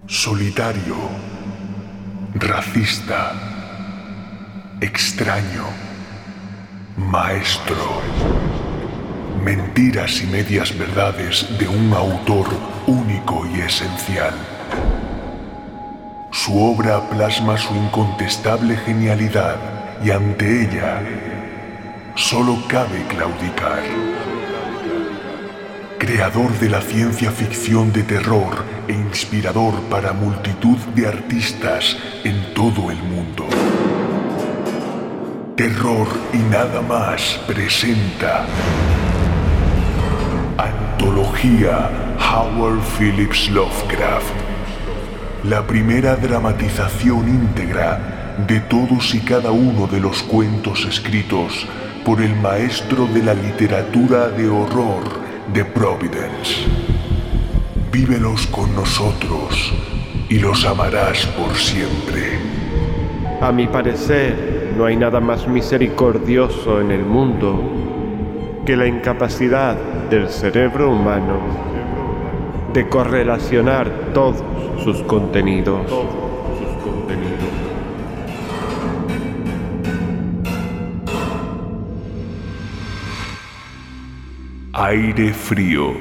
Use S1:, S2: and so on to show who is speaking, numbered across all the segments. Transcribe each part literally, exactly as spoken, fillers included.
S1: solitario, racista, extraño, maestro. Mentiras y medias verdades de un autor único y esencial. Su obra plasma su incontestable genialidad y ante ella solo cabe claudicar. Creador de la ciencia ficción de terror e inspirador para multitud de artistas en todo el mundo. Terror y nada más presenta Antología Howard Phillips Lovecraft, la primera dramatización íntegra de todos y cada uno de los cuentos escritos por el maestro de la literatura de horror de Providence. Vívelos con nosotros y los amarás por siempre.
S2: A mi parecer, no hay nada más misericordioso en el mundo que la incapacidad del cerebro humano de correlacionar todos sus contenidos.
S1: Aire frío.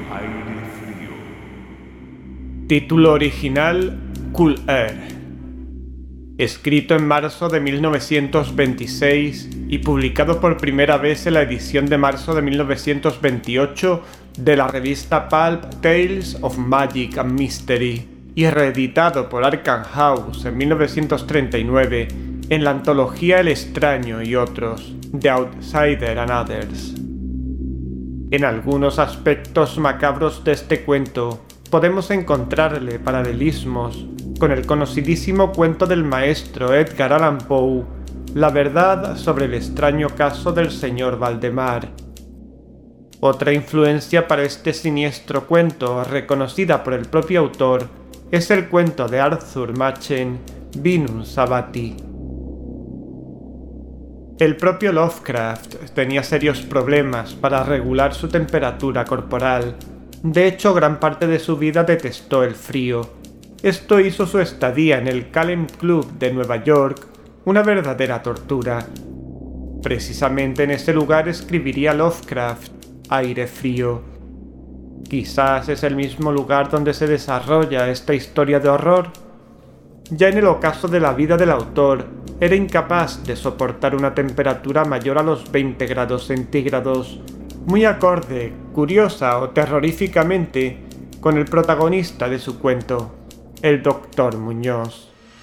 S2: Título original: Cool Air. Escrito en marzo de mil novecientos veintiséis y publicado por primera vez en la edición de marzo de mil novecientos veintiocho de la revista Pulp Tales of Magic and Mystery y reeditado por Arkham House en mil novecientos treinta y nueve en la antología El extraño y otros, The Outsider and Others. En algunos aspectos macabros de este cuento podemos encontrarle paralelismos con el conocidísimo cuento del maestro Edgar Allan Poe, La verdad sobre el extraño caso del señor Valdemar. Otra influencia para este siniestro cuento, reconocida por el propio autor, es el cuento de Arthur Machen, Vinum Sabati. El propio Lovecraft tenía serios problemas para regular su temperatura corporal. De hecho, gran parte de su vida detestó el frío. Esto hizo su estadía en el Calem Club de Nueva York una verdadera tortura. Precisamente en ese lugar escribiría Lovecraft Aire frío. Quizás es el mismo lugar donde se desarrolla esta historia de horror. Ya en el ocaso de la vida del autor, era incapaz de soportar una temperatura mayor a los veinte grados centígrados, muy acorde, curiosa o terroríficamente, con el protagonista de su cuento, el doctor Muñoz.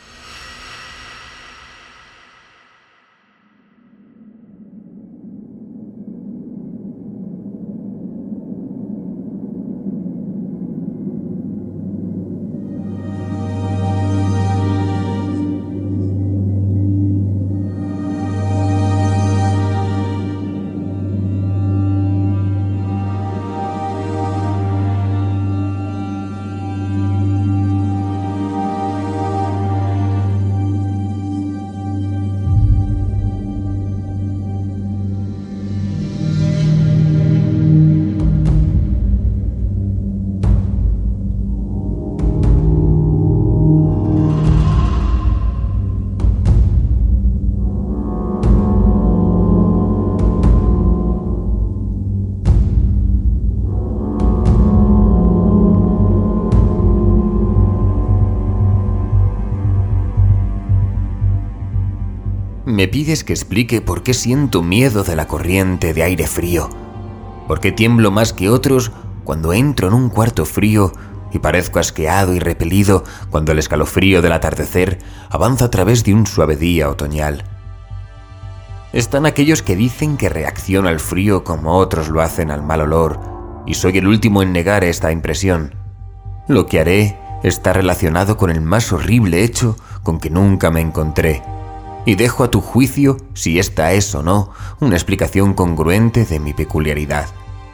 S3: Me pides que explique por qué siento miedo de la corriente de aire frío, por qué tiemblo más que otros cuando entro en un cuarto frío y parezco asqueado y repelido cuando el escalofrío del atardecer avanza a través de un suave día otoñal. Están aquellos que dicen que reacciono al frío como otros lo hacen al mal olor, y soy el último en negar esta impresión. Lo que haré está relacionado con el más horrible hecho con que nunca me encontré, y dejo a tu juicio si esta es o no una explicación congruente de mi peculiaridad.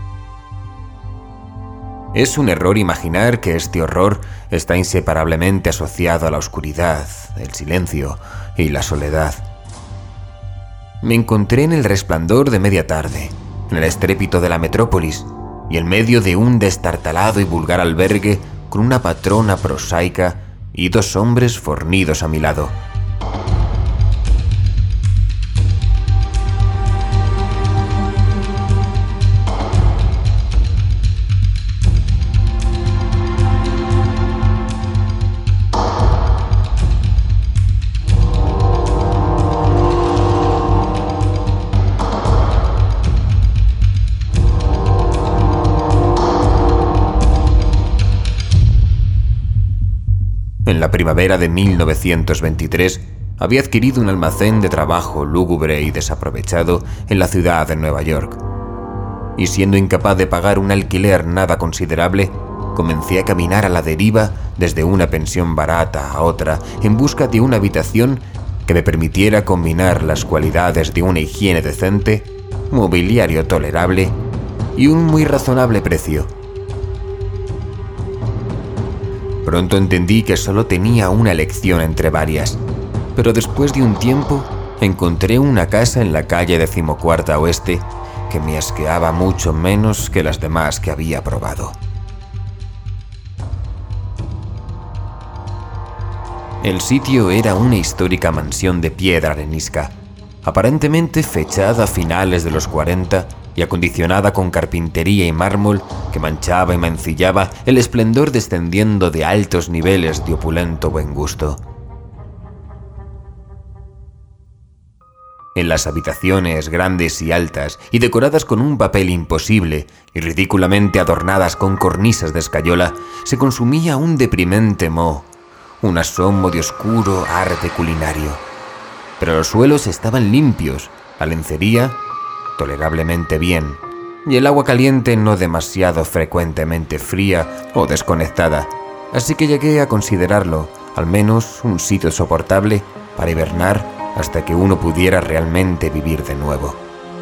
S3: Es un error imaginar que este horror está inseparablemente asociado a la oscuridad, el silencio y la soledad. Me encontré en el resplandor de media tarde, en el estrépito de la metrópolis y en medio de un destartalado y vulgar albergue con una patrona prosaica y dos hombres fornidos a mi lado. En la primavera de mil novecientos veintitrés había adquirido un almacén de trabajo lúgubre y desaprovechado en la ciudad de Nueva York. Y siendo incapaz de pagar un alquiler nada considerable, comencé a caminar a la deriva desde una pensión barata a otra en busca de una habitación que me permitiera combinar las cualidades de una higiene decente, mobiliario tolerable y un muy razonable precio. Pronto entendí que solo tenía una elección entre varias, pero después de un tiempo encontré una casa en la calle Decimocuarta Oeste que me asqueaba mucho menos que las demás que había probado. El sitio era una histórica mansión de piedra arenisca, aparentemente fechada a finales de los cuarenta y acondicionada con carpintería y mármol que manchaba y mancillaba el esplendor descendiendo de altos niveles de opulento buen gusto. En las habitaciones grandes y altas y decoradas con un papel imposible y ridículamente adornadas con cornisas de escayola, se consumía un deprimente moho, un asomo de oscuro arte culinario. Pero los suelos estaban limpios, la lencería tolerablemente bien, y el agua caliente no demasiado frecuentemente fría o desconectada, así que llegué a considerarlo, al menos, un sitio soportable para hibernar hasta que uno pudiera realmente vivir de nuevo.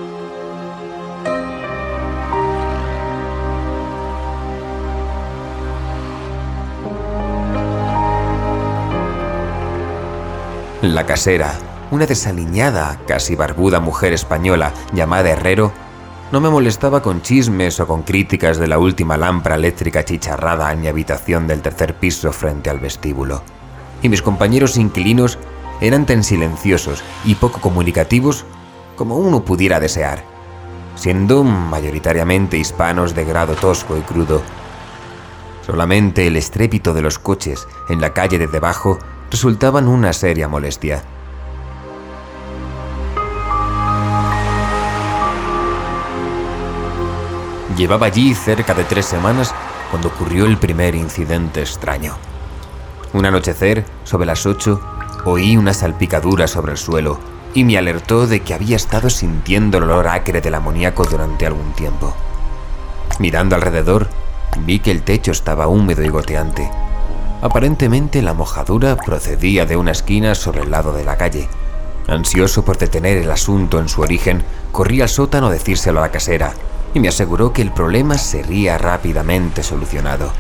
S3: La casera, una desaliñada, casi barbuda mujer española llamada Herrero, no me molestaba con chismes o con críticas de la última lámpara eléctrica chicharrada en mi habitación del tercer piso frente al vestíbulo. Y mis compañeros inquilinos eran tan silenciosos y poco comunicativos como uno pudiera desear, siendo mayoritariamente hispanos de grado tosco y crudo. Solamente el estrépito de los coches en la calle de debajo resultaban una seria molestia. Llevaba allí cerca de tres semanas cuando ocurrió el primer incidente extraño. Un anochecer, sobre las ocho, oí una salpicadura sobre el suelo y me alertó de que había estado sintiendo el olor acre del amoníaco durante algún tiempo. Mirando alrededor, vi que el techo estaba húmedo y goteante. Aparentemente la mojadura procedía de una esquina sobre el lado de la calle. Ansioso por detener el asunto en su origen, corrí al sótano a decírselo a la casera, y me aseguró que el problema sería rápidamente solucionado.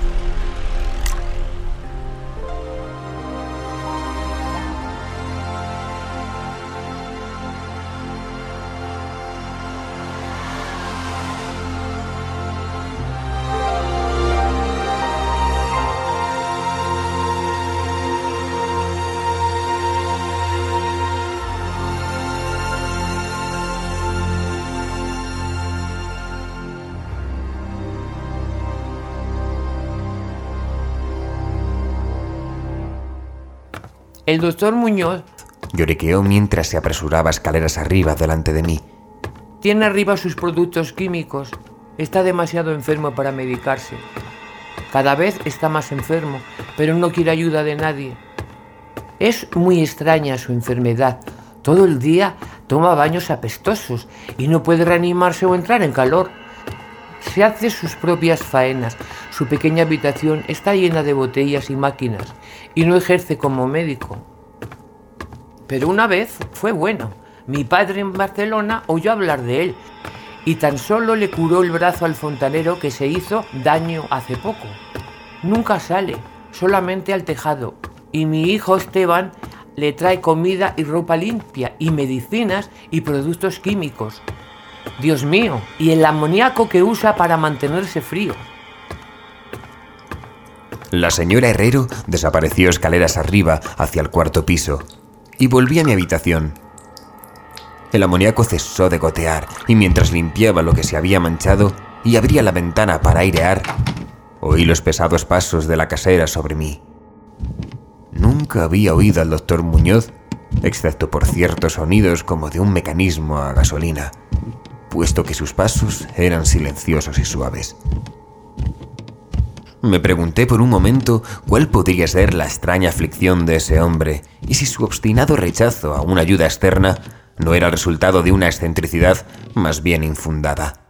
S4: El doctor Muñoz,
S3: lloriqueó mientras se apresuraba escaleras arriba delante de mí,
S4: tiene arriba sus productos químicos. Está demasiado enfermo para medicarse. Cada vez está más enfermo, pero no quiere ayuda de nadie. Es muy extraña su enfermedad. Todo el día toma baños apestosos y no puede reanimarse o entrar en calor. Se hace sus propias faenas. Su pequeña habitación está llena de botellas y máquinas y no ejerce como médico. Pero una vez fue bueno. Mi padre en Barcelona oyó hablar de él y tan solo le curó el brazo al fontanero que se hizo daño hace poco. Nunca sale, solamente al tejado, y mi hijo Esteban le trae comida y ropa limpia y medicinas y productos químicos. Dios mío, y el amoníaco que usa para mantenerse frío.
S3: La señora Herrero desapareció escaleras arriba hacia el cuarto piso y volví a mi habitación. El amoníaco cesó de gotear y mientras limpiaba lo que se había manchado y abría la ventana para airear, oí los pesados pasos de la casera sobre mí. Nunca había oído al doctor Muñoz, excepto por ciertos sonidos como de un mecanismo a gasolina, puesto que sus pasos eran silenciosos y suaves. Me pregunté por un momento cuál podría ser la extraña aflicción de ese hombre y si su obstinado rechazo a una ayuda externa no era el resultado de una excentricidad más bien infundada.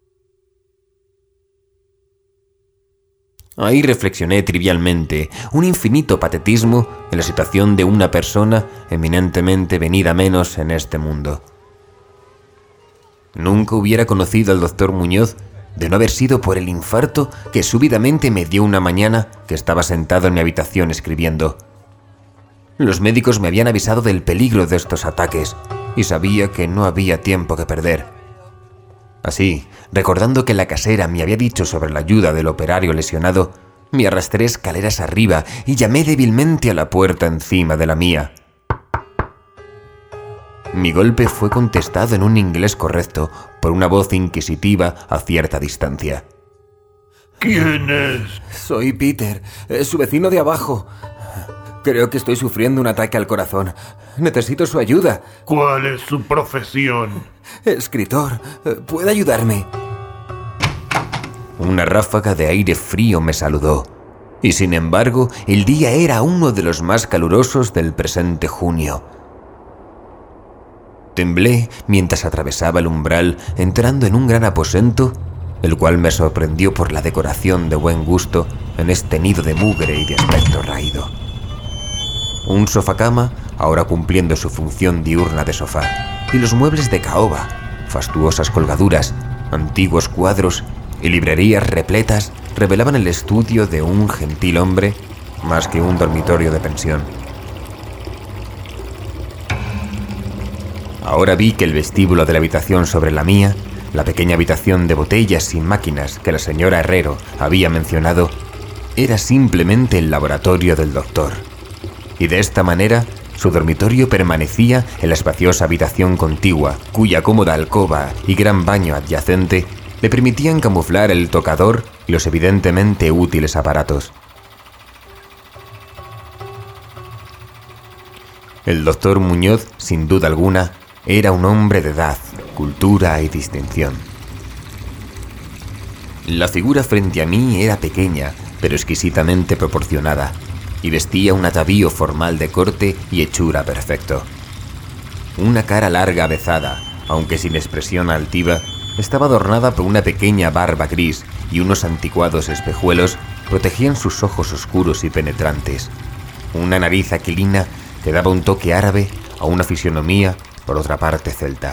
S3: Ahí reflexioné trivialmente un infinito patetismo en la situación de una persona eminentemente venida menos en este mundo. Nunca hubiera conocido al doctor Muñoz de no haber sido por el infarto que súbitamente me dio una mañana que estaba sentado en mi habitación escribiendo. Los médicos me habían avisado del peligro de estos ataques y sabía que no había tiempo que perder. Así, recordando que la casera me había dicho sobre la ayuda del operario lesionado, me arrastré escaleras arriba y llamé débilmente a la puerta encima de la mía. Mi golpe fue contestado en un inglés correcto por una voz inquisitiva a cierta distancia.
S1: ¿Quién es?
S5: Soy Peter, su vecino de abajo. Creo que estoy sufriendo un ataque al corazón. Necesito su ayuda.
S1: ¿Cuál es su profesión?
S5: Escritor, ¿puede ayudarme?
S3: Una ráfaga de aire frío me saludó, y sin embargo, el día era uno de los más calurosos del presente junio. Temblé mientras atravesaba el umbral entrando en un gran aposento, el cual me sorprendió por la decoración de buen gusto en este nido de mugre y de aspecto raído. Un sofacama, ahora cumpliendo su función diurna de sofá, y los muebles de caoba, fastuosas colgaduras, antiguos cuadros y librerías repletas revelaban el estudio de un gentil hombre más que un dormitorio de pensión. Ahora vi que el vestíbulo de la habitación sobre la mía, la pequeña habitación de botellas y máquinas que la señora Herrero había mencionado, era simplemente el laboratorio del doctor. Y de esta manera, su dormitorio permanecía en la espaciosa habitación contigua, cuya cómoda alcoba y gran baño adyacente le permitían camuflar el tocador y los evidentemente útiles aparatos. El doctor Muñoz, sin duda alguna, era un hombre de edad, cultura y distinción. La figura frente a mí era pequeña, pero exquisitamente proporcionada, y vestía un atavío formal de corte y hechura perfecto. Una cara larga avezada, aunque sin expresión altiva, estaba adornada por una pequeña barba gris y unos anticuados espejuelos protegían sus ojos oscuros y penetrantes. Una nariz aquilina que daba un toque árabe a una fisionomía, por otra parte, celta.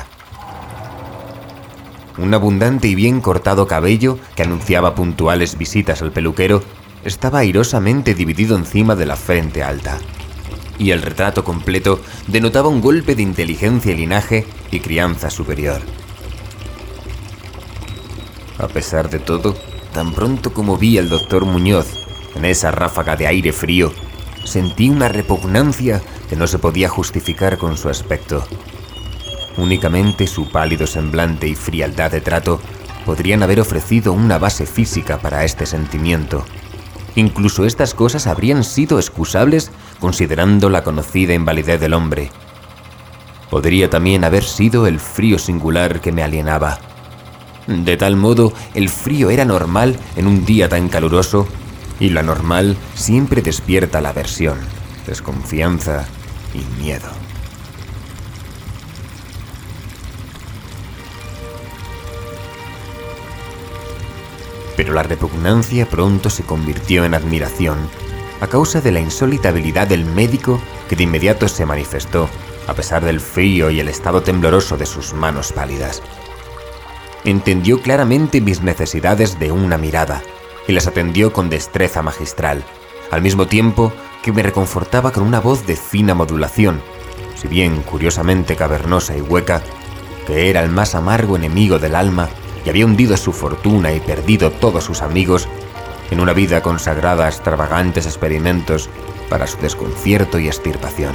S3: Un abundante y bien cortado cabello, que anunciaba puntuales visitas al peluquero, estaba airosamente dividido encima de la frente alta. Y el retrato completo denotaba un golpe de inteligencia y linaje y crianza superior. A pesar de todo, tan pronto como vi al doctor Muñoz en esa ráfaga de aire frío, sentí una repugnancia que no se podía justificar con su aspecto. Únicamente su pálido semblante y frialdad de trato podrían haber ofrecido una base física para este sentimiento. Incluso estas cosas habrían sido excusables considerando la conocida invalidez del hombre. Podría también haber sido el frío singular que me alienaba. De tal modo, el frío era normal en un día tan caluroso, y lo anormal siempre despierta la aversión, desconfianza y miedo. Pero la repugnancia pronto se convirtió en admiración a causa de la insólita habilidad del médico que de inmediato se manifestó, a pesar del frío y el estado tembloroso de sus manos pálidas. Entendió claramente mis necesidades de una mirada y las atendió con destreza magistral, al mismo tiempo que me reconfortaba con una voz de fina modulación, si bien curiosamente cavernosa y hueca, que era el más amargo enemigo del alma y había hundido su fortuna y perdido todos sus amigos, en una vida consagrada a extravagantes experimentos para su desconcierto y extirpación.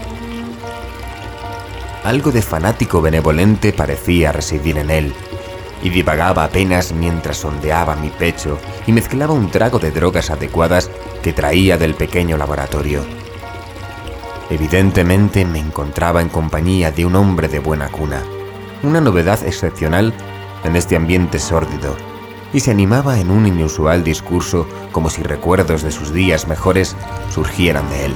S3: Algo de fanático benevolente parecía residir en él, y divagaba apenas mientras sondeaba mi pecho y mezclaba un trago de drogas adecuadas que traía del pequeño laboratorio. Evidentemente me encontraba en compañía de un hombre de buena cuna, una novedad excepcional en este ambiente sórdido, y se animaba en un inusual discurso como si recuerdos de sus días mejores surgieran de él.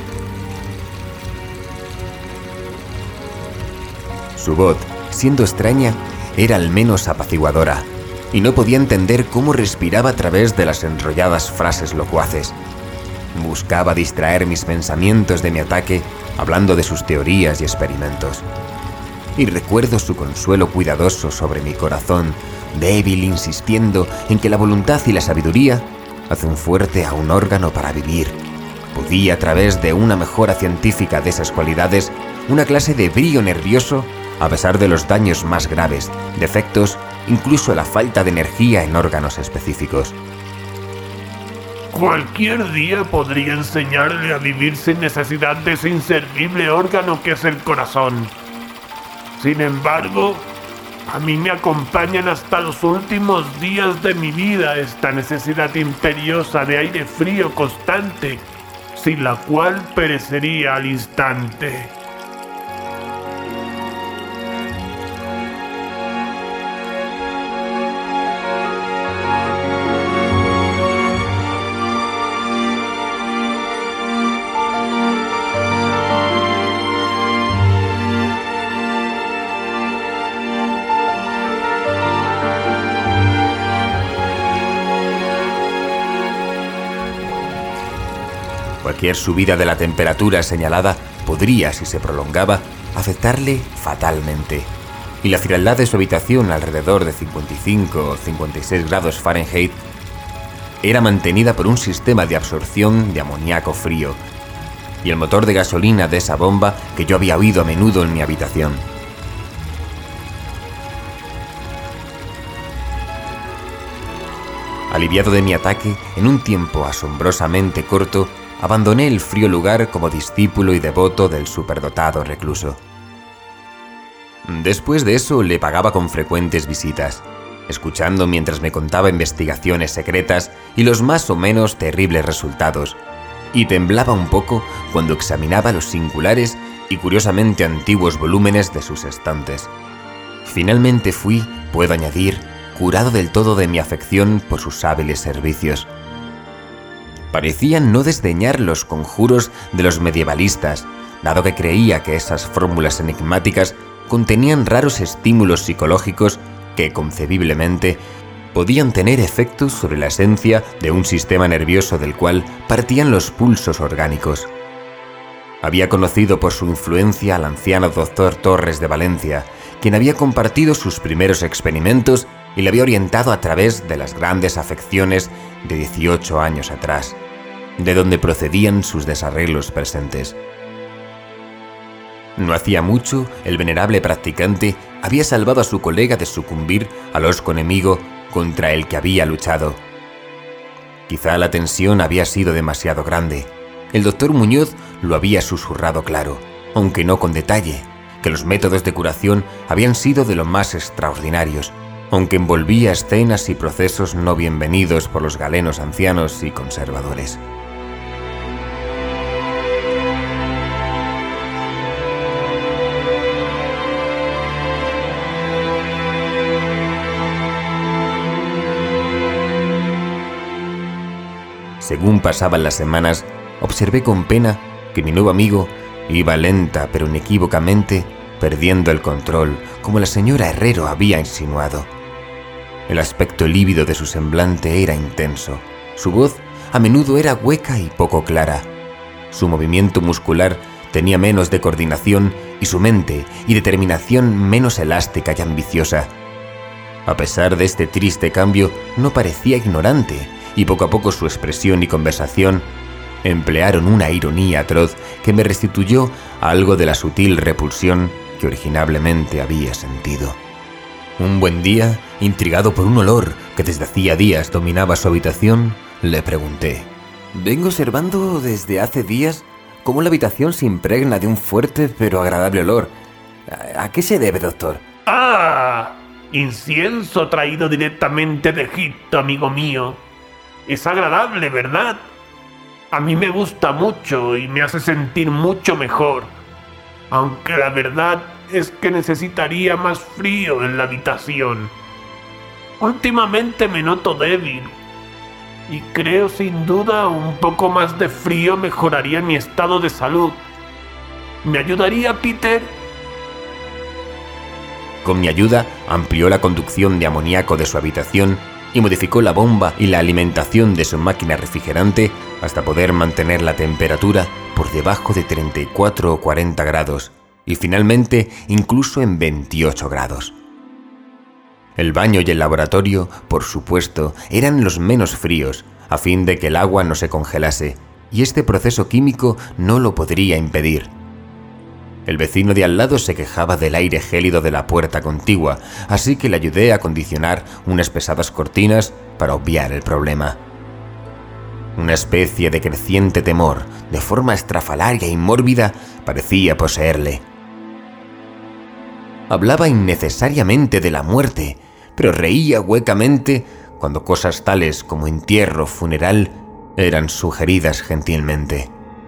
S3: Su voz, siendo extraña, era al menos apaciguadora, y no podía entender cómo respiraba a través de las enrolladas frases locuaces. Buscaba distraer mis pensamientos de mi ataque hablando de sus teorías y experimentos. Y recuerdo su consuelo cuidadoso sobre mi corazón, débil, insistiendo en que la voluntad y la sabiduría hacen fuerte a un órgano para vivir. Podía, a través de una mejora científica de esas cualidades, una clase de brío nervioso, a pesar de los daños más graves, defectos, incluso la falta de energía en órganos específicos.
S6: Cualquier día podría enseñarle a vivir sin necesidad de ese inservible órgano que es el corazón. Sin embargo, a mí me acompañan hasta los últimos días de mi vida esta necesidad imperiosa de aire frío constante, sin la cual perecería al instante.
S3: Cualquier subida de la temperatura señalada podría, si se prolongaba, afectarle fatalmente, y la frialdad de su habitación, alrededor de cincuenta y cinco o cincuenta y seis grados Fahrenheit, era mantenida por un sistema de absorción de amoníaco frío y el motor de gasolina de esa bomba que yo había oído a menudo en mi habitación. Aliviado de mi ataque, en un tiempo asombrosamente corto, abandoné el frío lugar como discípulo y devoto del superdotado recluso. Después de eso le pagaba con frecuentes visitas, escuchando mientras me contaba investigaciones secretas y los más o menos terribles resultados, y temblaba un poco cuando examinaba los singulares y curiosamente antiguos volúmenes de sus estantes. Finalmente fui, puedo añadir, curado del todo de mi afección por sus hábiles servicios. Parecía no desdeñar los conjuros de los medievalistas, dado que creía que esas fórmulas enigmáticas contenían raros estímulos psicológicos que, concebiblemente, podían tener efectos sobre la esencia de un sistema nervioso del cual partían los pulsos orgánicos. Había conocido por su influencia al anciano doctor Torres de Valencia, quien había compartido sus primeros experimentos y le había orientado a través de las grandes afecciones de dieciocho años atrás, de donde procedían sus desarreglos presentes. No hacía mucho, el venerable practicante había salvado a su colega de sucumbir al hosco enemigo contra el que había luchado. Quizá la tensión había sido demasiado grande. El doctor Muñoz lo había susurrado claro, aunque no con detalle, que los métodos de curación habían sido de lo más extraordinarios, aunque envolvía escenas y procesos no bienvenidos por los galenos ancianos y conservadores. Según pasaban las semanas, observé con pena que mi nuevo amigo iba lenta pero inequívocamente perdiendo el control, como la señora Herrero había insinuado. El aspecto lívido de su semblante era intenso. Su voz a menudo era hueca y poco clara. Su movimiento muscular tenía menos de coordinación y su mente y determinación menos elástica y ambiciosa. A pesar de este triste cambio, no parecía ignorante y poco a poco su expresión y conversación emplearon una ironía atroz que me restituyó algo de la sutil repulsión que originalmente había sentido. Un buen día, intrigado por un olor que desde hacía días dominaba su habitación, Le pregunté.
S5: Vengo observando desde hace días cómo la habitación se impregna de un fuerte pero agradable olor. ¿A qué se debe, doctor?
S6: ¡Ah! Incienso traído directamente de Egipto, amigo mío. Es agradable, ¿verdad? A mí me gusta mucho y me hace sentir mucho mejor. Aunque la verdad es que necesitaría más frío en la habitación. Últimamente me noto débil. Y creo sin duda un poco más de frío mejoraría mi estado de salud. ¿Me ayudaría, Peter?
S3: Con mi ayuda amplió la conducción de amoníaco de su habitación y modificó la bomba y la alimentación de su máquina refrigerante hasta poder mantener la temperatura por debajo de treinta y cuatro o cuarenta grados y finalmente incluso en veintiocho grados. El baño y el laboratorio, por supuesto, eran los menos fríos, a fin de que el agua no se congelase, y este proceso químico no lo podría impedir. El vecino de al lado se quejaba del aire gélido de la puerta contigua, así que le ayudé a acondicionar unas pesadas cortinas para obviar el problema. Una especie de creciente temor, de forma estrafalaria y mórbida, parecía poseerle. Hablaba innecesariamente de la muerte, pero reía huecamente cuando cosas tales como entierro, funeral, eran sugeridas gentilmente.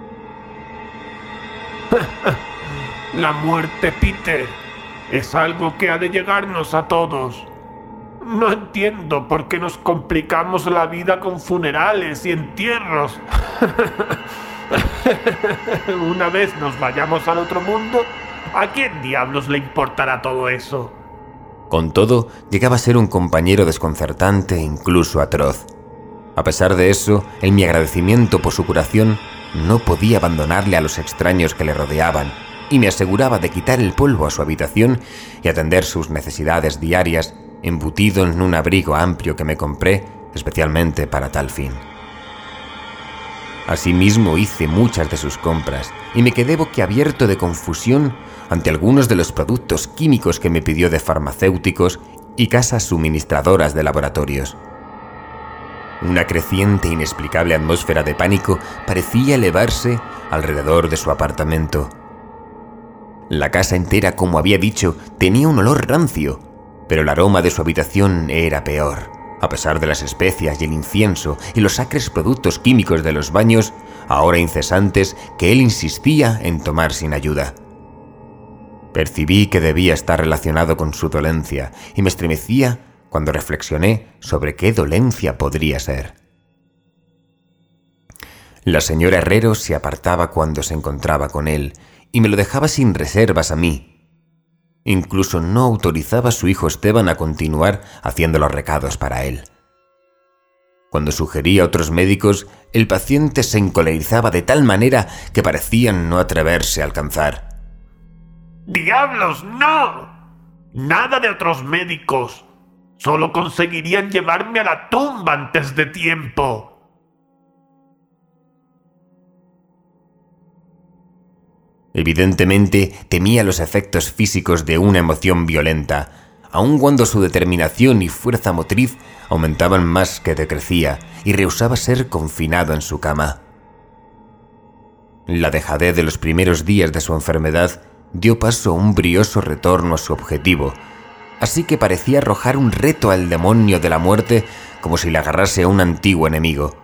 S6: La muerte, Peter, es algo que ha de llegarnos a todos. No entiendo por qué nos complicamos la vida con funerales y entierros. Una vez nos vayamos al otro mundo, ¿a quién diablos le importará todo eso?
S3: Con todo, llegaba a ser un compañero desconcertante e incluso atroz. A pesar de eso, en mi agradecimiento por su curación, no podía abandonarle a los extraños que le rodeaban, y me aseguraba de quitar el polvo a su habitación y atender sus necesidades diarias, embutido en un abrigo amplio que me compré especialmente para tal fin. Asimismo hice muchas de sus compras y me quedé boquiabierto de confusión ante algunos de los productos químicos que me pidió de farmacéuticos y casas suministradoras de laboratorios. Una creciente e inexplicable atmósfera de pánico parecía elevarse alrededor de su apartamento. La casa entera, como había dicho, tenía un olor rancio, pero el aroma de su habitación era peor. A pesar de las especias y el incienso y los acres productos químicos de los baños, ahora incesantes, que él insistía en tomar sin ayuda. Percibí que debía estar relacionado con su dolencia y me estremecía cuando reflexioné sobre qué dolencia podría ser. La señora Herrero se apartaba cuando se encontraba con él y me lo dejaba sin reservas a mí. Incluso no autorizaba a su hijo Esteban a continuar haciendo los recados para él. Cuando sugería a otros médicos, el paciente se encolerizaba de tal manera que parecían no atreverse a alcanzar.
S6: ¡Diablos, no! Nada de otros médicos. Solo conseguirían llevarme a la tumba antes de tiempo.
S3: Evidentemente temía los efectos físicos de una emoción violenta, aun cuando su determinación y fuerza motriz aumentaban más que decrecía y rehusaba ser confinado en su cama. La dejadez de los primeros días de su enfermedad dio paso a un brioso retorno a su objetivo, así que parecía arrojar un reto al demonio de la muerte como si le agarrase a un antiguo enemigo.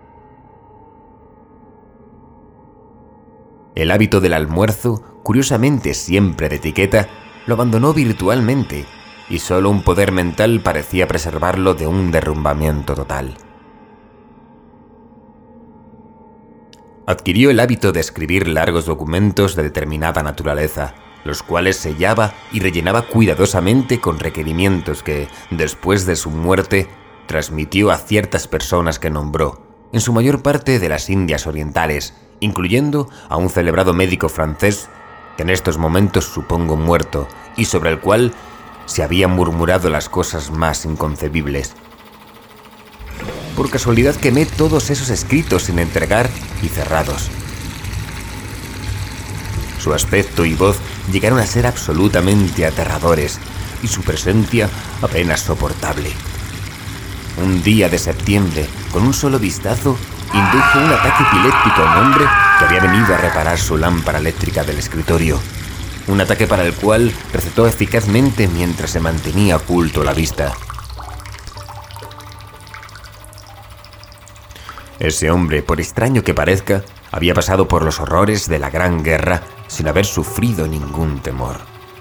S3: El hábito del almuerzo, curiosamente siempre de etiqueta, lo abandonó virtualmente y solo un poder mental parecía preservarlo de un derrumbamiento total. Adquirió el hábito de escribir largos documentos de determinada naturaleza, los cuales sellaba y rellenaba cuidadosamente con requerimientos que, después de su muerte, transmitió a ciertas personas que nombró, en su mayor parte de las Indias Orientales, incluyendo a un celebrado médico francés que en estos momentos supongo muerto y sobre el cual se habían murmurado las cosas más inconcebibles. Por casualidad quemé todos esos escritos sin entregar y cerrados. Su aspecto y voz llegaron a ser absolutamente aterradores y su presencia apenas soportable. Un día de septiembre, con un solo vistazo, indujo un ataque epiléptico a un hombre que había venido a reparar su lámpara eléctrica del escritorio. Un ataque para el cual recetó eficazmente mientras se mantenía oculto a la vista. Ese hombre, por extraño que parezca, había pasado por los horrores de la Gran Guerra sin haber sufrido ningún temor.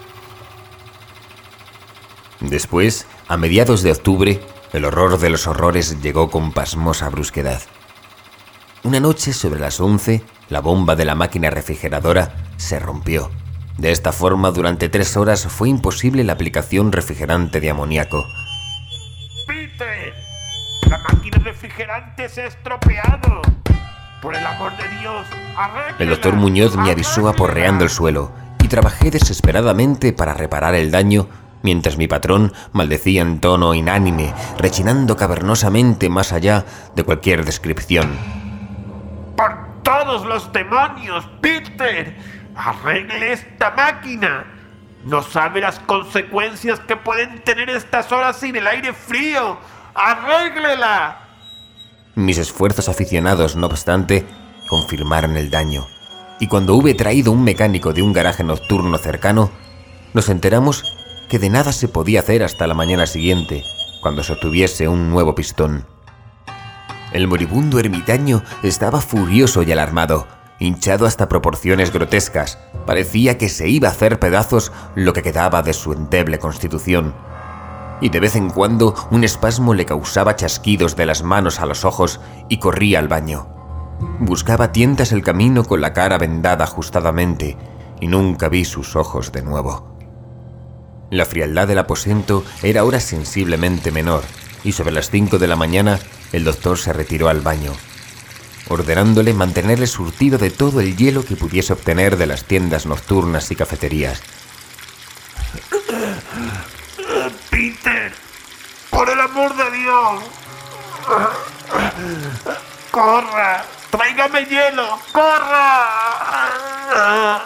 S3: Después, a mediados de octubre, el horror de los horrores llegó con pasmosa brusquedad. Una noche sobre las once, la bomba de la máquina refrigeradora se rompió. De esta forma, durante tres horas fue imposible la aplicación refrigerante de amoníaco.
S6: ¡Peter! ¡La máquina refrigerante se ha estropeado! ¡Por el amor de Dios, arréglala!
S3: El doctor Muñoz me avisó aporreando el suelo y trabajé desesperadamente para reparar el daño, mientras mi patrón maldecía en tono inánime, rechinando cavernosamente más allá de cualquier descripción.
S6: ¡Por todos los demonios, Peter! ¡Arregle esta máquina! No sabe las consecuencias que pueden tener estas horas sin el aire frío. ¡Arréglela!
S3: Mis esfuerzos aficionados, no obstante, confirmaron el daño. Y cuando hube traído un mecánico de un garaje nocturno cercano, nos enteramos que de nada se podía hacer hasta la mañana siguiente, cuando se obtuviese un nuevo pistón. El moribundo ermitaño estaba furioso y alarmado, hinchado hasta proporciones grotescas. Parecía que se iba a hacer pedazos lo que quedaba de su endeble constitución. Y de vez en cuando un espasmo le causaba chasquidos de las manos a los ojos y corría al baño. Buscaba a tientas el camino con la cara vendada ajustadamente y nunca vi sus ojos de nuevo. La frialdad del aposento era ahora sensiblemente menor y sobre las cinco de la mañana el doctor se retiró al baño, ordenándole mantenerle surtido de todo el hielo que pudiese obtener de las tiendas nocturnas y cafeterías.
S6: ¡Peter! ¡Por el amor de Dios! ¡Corra! ¡Tráigame hielo! ¡Corra!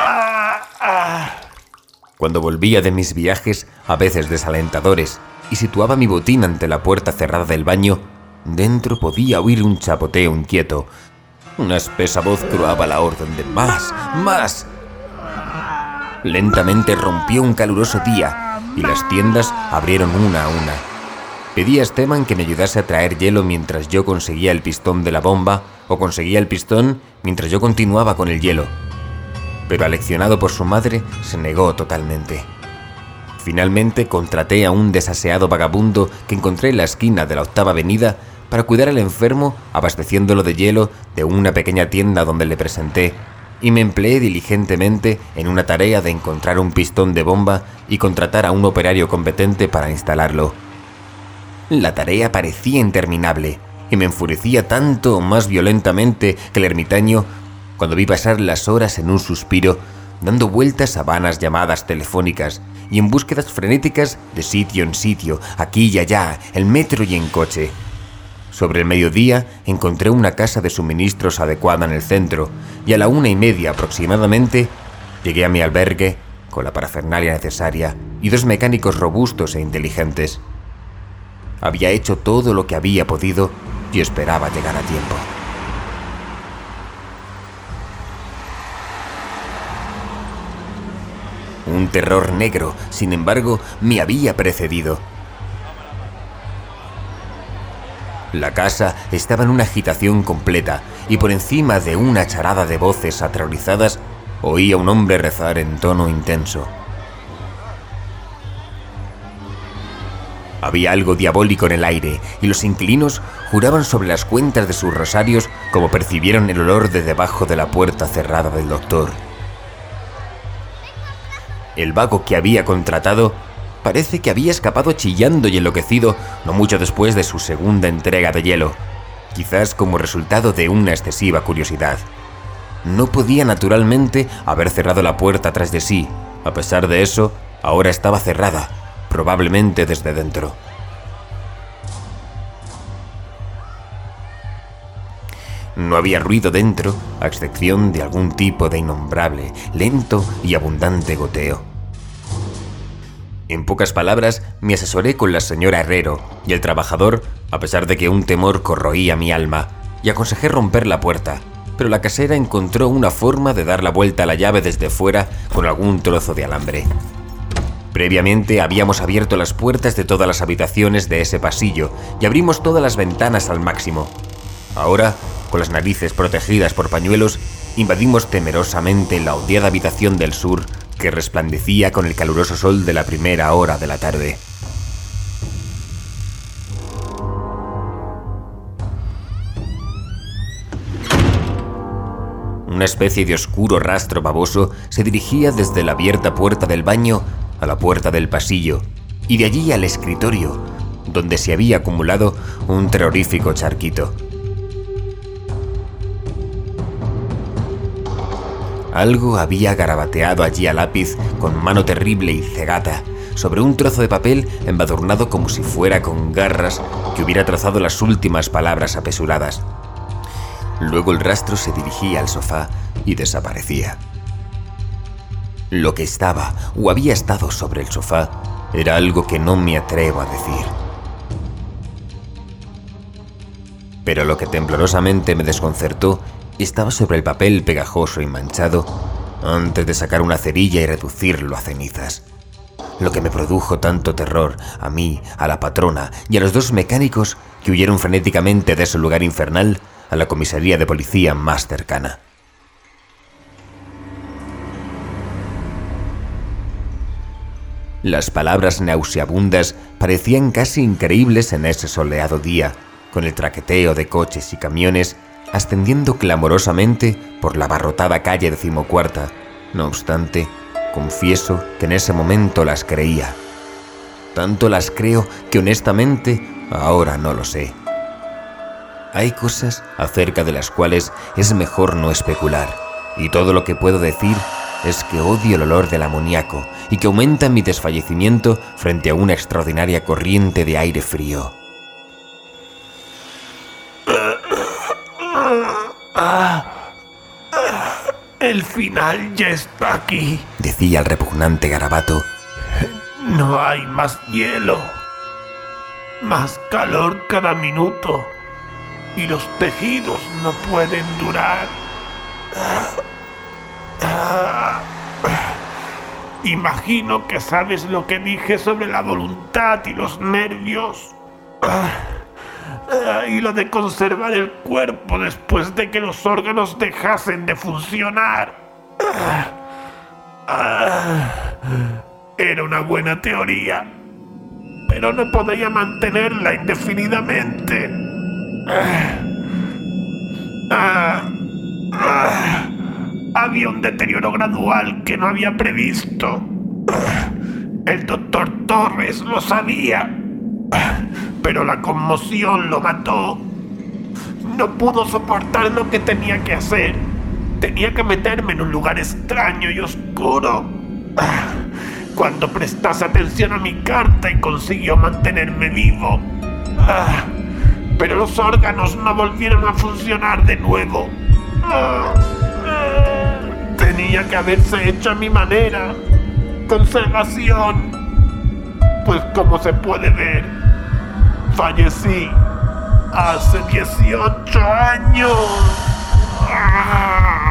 S3: Cuando volvía de mis viajes, a veces desalentadores, y situaba mi botín ante la puerta cerrada del baño, dentro podía oír un chapoteo inquieto. Una espesa voz croaba la orden de ¡más! ¡Más! Lentamente rompió un caluroso día y las tiendas abrieron una a una. Pedí a Esteban que me ayudase a traer hielo mientras yo conseguía el pistón de la bomba o conseguía el pistón mientras yo continuaba con el hielo. Pero aleccionado por su madre, se negó totalmente. Finalmente contraté a un desaseado vagabundo que encontré en la esquina de la Octava Avenida para cuidar al enfermo, abasteciéndolo de hielo de una pequeña tienda donde le presenté, y me empleé diligentemente en una tarea de encontrar un pistón de bomba y contratar a un operario competente para instalarlo. La tarea parecía interminable y me enfurecía tanto o más violentamente que el ermitaño cuando vi pasar las horas en un suspiro, dando vueltas a vanas llamadas telefónicas y en búsquedas frenéticas de sitio en sitio, aquí y allá, en metro y en coche. Sobre el mediodía encontré una casa de suministros adecuada en el centro y a la una y media aproximadamente llegué a mi albergue con la parafernalia necesaria y dos mecánicos robustos e inteligentes. Había hecho todo lo que había podido y esperaba llegar a tiempo. Un terror negro, sin embargo, me había precedido. La casa estaba en una agitación completa y por encima de una charada de voces aterrorizadas oí a un hombre rezar en tono intenso. Había algo diabólico en el aire y los inquilinos juraban sobre las cuentas de sus rosarios como percibieron el olor de debajo de la puerta cerrada del doctor. El vago que había contratado parece que había escapado chillando y enloquecido no mucho después de su segunda entrega de hielo, quizás como resultado de una excesiva curiosidad. No podía naturalmente haber cerrado la puerta tras de sí. A pesar de eso, ahora estaba cerrada, probablemente desde dentro. No había ruido dentro, a excepción de algún tipo de innombrable, lento y abundante goteo. En pocas palabras, me asesoré con la señora Herrero y el trabajador, a pesar de que un temor corroía mi alma, y aconsejé romper la puerta, pero la casera encontró una forma de dar la vuelta a la llave desde fuera con algún trozo de alambre. Previamente habíamos abierto las puertas de todas las habitaciones de ese pasillo y abrimos todas las ventanas al máximo. Ahora, con las narices protegidas por pañuelos, invadimos temerosamente la odiada habitación del sur que resplandecía con el caluroso sol de la primera hora de la tarde. Una especie de oscuro rastro baboso se dirigía desde la abierta puerta del baño a la puerta del pasillo y de allí al escritorio, donde se había acumulado un terrorífico charquito. Algo había garabateado allí a lápiz con mano terrible y cegata sobre un trozo de papel embadurnado como si fuera con garras que hubiera trazado las últimas palabras apresuradas. Luego el rastro se dirigía al sofá y desaparecía. Lo que estaba o había estado sobre el sofá era algo que no me atrevo a decir. Pero lo que temblorosamente me desconcertó estaba sobre el papel pegajoso y manchado antes de sacar una cerilla y reducirlo a cenizas. Lo que me produjo tanto terror a mí, a la patrona y a los dos mecánicos que huyeron frenéticamente de ese lugar infernal a la comisaría de policía más cercana. Las palabras nauseabundas parecían casi increíbles en ese soleado día, con el traqueteo de coches y camiones ascendiendo clamorosamente por la abarrotada calle decimocuarta. No obstante, confieso que en ese momento las creía. Tanto las creo que honestamente ahora no lo sé. Hay cosas acerca de las cuales es mejor no especular, y todo lo que puedo decir es que odio el olor del amoníaco y que aumenta mi desfallecimiento frente a una extraordinaria corriente de aire frío.
S6: El final ya está aquí,
S3: decía el repugnante garabato.
S6: No hay más hielo, más calor cada minuto, y los tejidos no pueden durar. Imagino que sabes lo que dije sobre la voluntad y los nervios. Y lo de conservar el cuerpo después de que los órganos dejasen de funcionar. Era una buena teoría, pero no podía mantenerla indefinidamente. Había un deterioro gradual que no había previsto. El doctor Torres lo sabía, pero la conmoción lo mató. No pudo soportar lo que tenía que hacer. Tenía que meterme en un lugar extraño y oscuro. Cuando prestase atención a mi carta y consiguió mantenerme vivo. Pero los órganos no volvieron a funcionar de nuevo. Tenía que haberse hecho a mi manera. Conservación. Pues como se puede ver, fallecí hace dieciocho años.